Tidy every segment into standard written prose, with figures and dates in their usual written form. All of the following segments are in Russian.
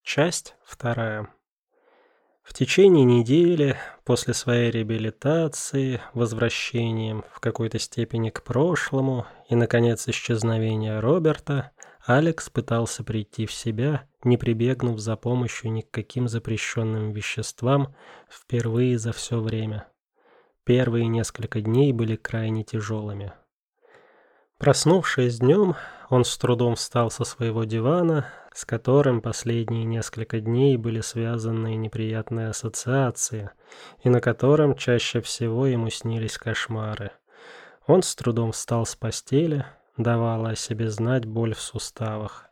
Часть вторая. В течение недели после своей реабилитации, возвращением в какой-то степени к прошлому и, наконец, исчезновения Роберта, Алекс пытался прийти в себя, не прибегнув за помощью ни к каким запрещенным веществам впервые за все время. Первые несколько дней были крайне тяжелыми. Проснувшись днем, он с трудом встал со своего дивана, с которым последние несколько дней были связаны неприятные ассоциации, и на котором чаще всего ему снились кошмары. Он с трудом встал с постели, давала о себе знать боль в суставах.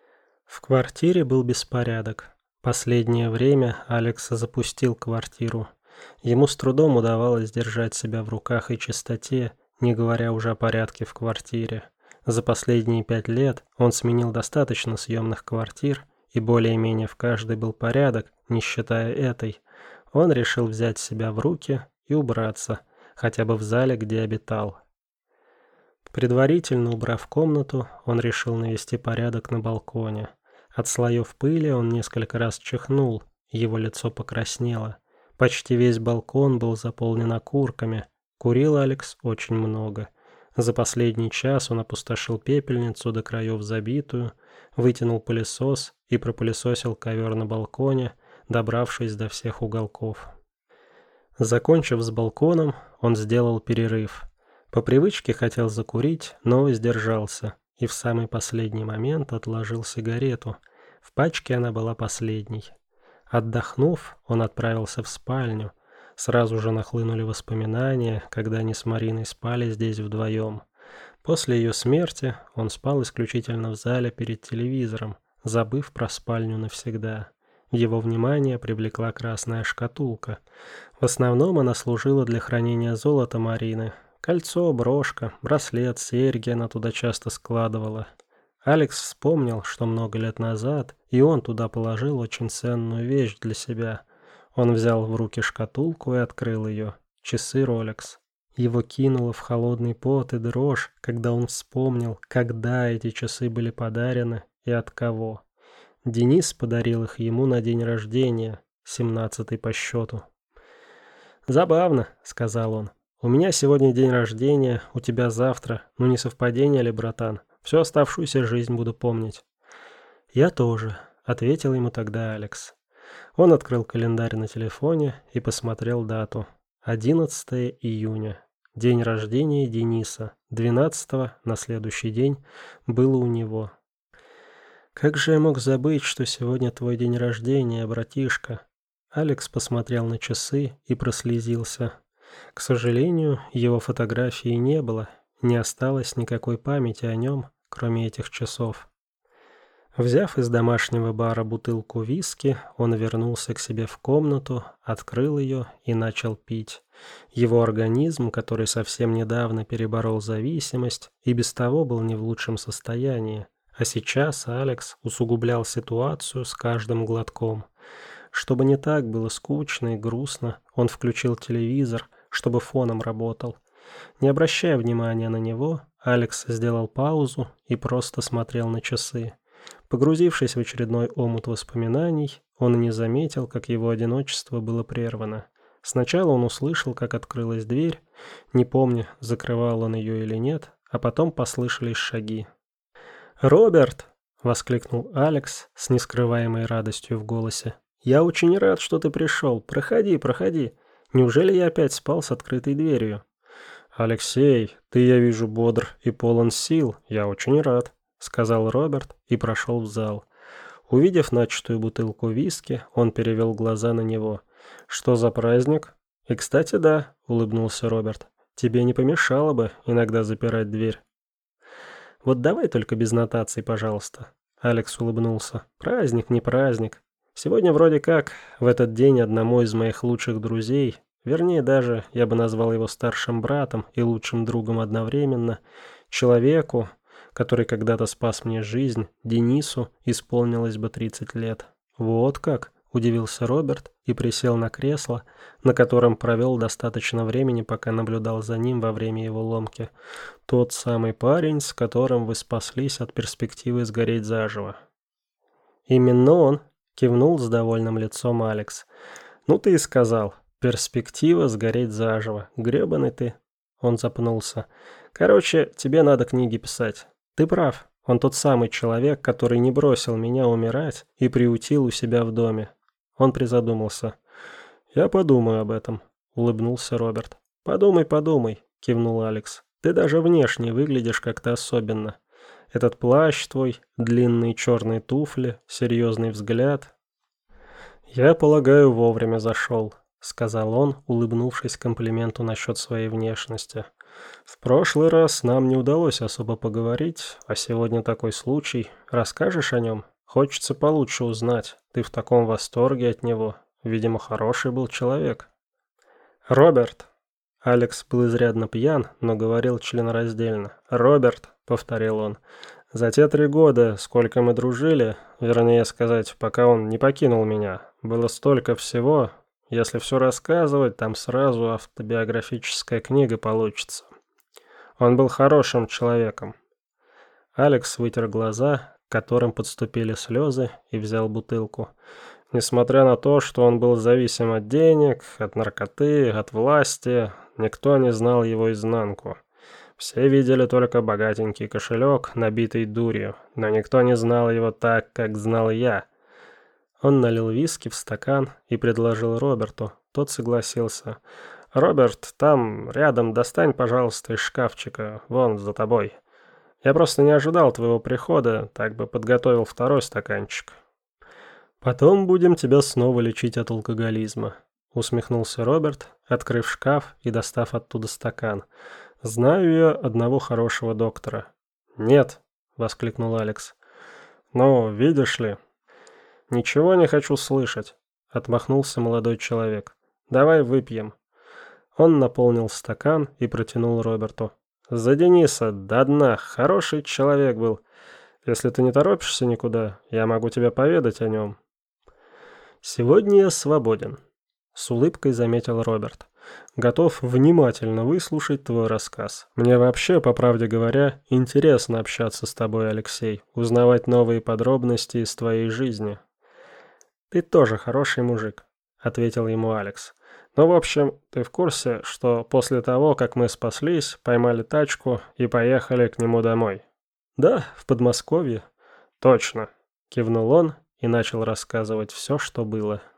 В квартире был беспорядок. Последнее время Алекс запустил квартиру. Ему с трудом удавалось держать себя в руках и чистоте, не говоря уже о порядке в квартире. За последние 5 лет он сменил достаточно съемных квартир, и более-менее в каждой был порядок, не считая этой. Он решил взять себя в руки и убраться, хотя бы в зале, где обитал. Предварительно убрав комнату, он решил навести порядок на балконе. От слоев пыли он несколько раз чихнул, его лицо покраснело. Почти весь балкон был заполнен окурками. Курил Алекс очень много. За последний час он опустошил пепельницу до краев забитую, вытянул пылесос и пропылесосил ковер на балконе, добравшись до всех уголков. Закончив с балконом, он сделал перерыв. По привычке хотел закурить, но воздержался, и в самый последний момент отложил сигарету. В пачке она была последней. Отдохнув, он отправился в спальню. Сразу же нахлынули воспоминания, когда они с Мариной спали здесь вдвоем. После ее смерти он спал исключительно в зале перед телевизором, забыв про спальню навсегда. Его внимание привлекла красная шкатулка. В основном она служила для хранения золота Марины. Кольцо, брошка, браслет, серьги она туда часто складывала. Алекс вспомнил, что много лет назад и он туда положил очень ценную вещь для себя. Он взял в руки шкатулку и открыл ее. Часы Rolex. Его кинуло в холодный пот и дрожь, когда он вспомнил, когда эти часы были подарены и от кого. Денис подарил их ему на день рождения, 17-й по счету. «Забавно», — сказал он. «У меня сегодня день рождения, у тебя завтра. Ну не совпадение ли, братан? Всю оставшуюся жизнь буду помнить». «Я тоже», — ответил ему тогда Алекс. Он открыл календарь на телефоне и посмотрел дату. 11 июня. День рождения Дениса. 12-го, на следующий день, было у него. «Как же я мог забыть, что сегодня твой день рождения, братишка?» Алекс посмотрел на часы и прослезился. К сожалению, его фотографии не было, не осталось никакой памяти о нем, кроме этих часов. Взяв из домашнего бара бутылку виски, он вернулся к себе в комнату, открыл ее и начал пить. Его организм, который совсем недавно переборол зависимость, и без того был не в лучшем состоянии. А сейчас Алекс усугублял ситуацию с каждым глотком. Чтобы не так было скучно и грустно, он включил телевизор, чтобы фоном работал. Не обращая внимания на него, Алекс сделал паузу и просто смотрел на часы. Погрузившись в очередной омут воспоминаний, он и не заметил, как его одиночество было прервано. Сначала он услышал, как открылась дверь, не помня, закрывал он ее или нет, а потом послышались шаги. «Роберт!» — воскликнул Алекс с нескрываемой радостью в голосе. «Я очень рад, что ты пришел. Проходи, проходи. Неужели я опять спал с открытой дверью?» «Алексей, ты, я вижу, бодр и полон сил. Я очень рад», — сказал Роберт и прошел в зал. Увидев начатую бутылку виски, он перевел глаза на него. «Что за праздник?» «И, кстати, да», — улыбнулся Роберт. «Тебе не помешало бы иногда запирать дверь». «Вот давай только без нотаций, пожалуйста», — Алекс улыбнулся. «Праздник, не праздник. Сегодня вроде как в этот день одному из моих лучших друзей, вернее даже я бы назвал его старшим братом и лучшим другом одновременно, человеку, который когда-то спас мне жизнь, Денису, исполнилось бы 30 лет». «Вот как?» – удивился Роберт и присел на кресло, на котором провел достаточно времени, пока наблюдал за ним во время его ломки. «Тот самый парень, с которым вы спаслись от перспективы сгореть заживо». «Именно он», кивнул с довольным лицом Алекс. «Ну ты и сказал. Перспектива сгореть заживо. Гребаный ты». Он запнулся. «Короче, тебе надо книги писать. Ты прав. Он тот самый человек, который не бросил меня умирать и приютил у себя в доме». Он призадумался. «Я подумаю об этом», — улыбнулся Роберт. «Подумай, подумай», — кивнул Алекс. «Ты даже внешне выглядишь как-то особенно. Этот плащ твой, длинные черные туфли, серьезный взгляд». «Я полагаю, вовремя зашел», — сказал он, улыбнувшись комплименту насчет своей внешности. «В прошлый раз нам не удалось особо поговорить, а сегодня такой случай. Расскажешь о нем? Хочется получше узнать. Ты в таком восторге от него. Видимо, хороший был человек». «Роберт!» Алекс был изрядно пьян, но говорил членораздельно. «Роберт», — повторил он, — «за те 3 года, сколько мы дружили, вернее сказать, пока он не покинул меня, было столько всего. Если все рассказывать, там сразу автобиографическая книга получится. Он был хорошим человеком». Алекс вытер глаза, к которым подступили слезы, и взял бутылку. Несмотря на то, что он был зависим от денег, от наркоты, от власти, никто не знал его изнанку. Все видели только богатенький кошелек, набитый дурью, но никто не знал его так, как знал я. Он налил виски в стакан и предложил Роберту. Тот согласился. «Роберт, там, рядом, достань, пожалуйста, из шкафчика, вон, за тобой. Я просто не ожидал твоего прихода, так бы подготовил 2-й стаканчик». «Потом будем тебя снова лечить от алкоголизма», — усмехнулся Роберт, открыв шкаф и достав оттуда стакан. «Знаю я одного хорошего доктора». «Нет», — воскликнул Алекс. «Ну, видишь ли...» «Ничего не хочу слышать», — отмахнулся молодой человек. «Давай выпьем». Он наполнил стакан и протянул Роберту. «За Дениса, до дна, хороший человек был. Если ты не торопишься никуда, я могу тебе поведать о нем». «Сегодня я свободен», — с улыбкой заметил Роберт. «Готов внимательно выслушать твой рассказ. Мне вообще, по правде говоря, интересно общаться с тобой, Алексей, узнавать новые подробности из твоей жизни». «Ты тоже хороший мужик», — ответил ему Алекс. «Ну, в общем, ты в курсе, что после того, как мы спаслись, поймали тачку и поехали к нему домой?» «Да, в Подмосковье». «Точно», — кивнул он и начал рассказывать все, что было.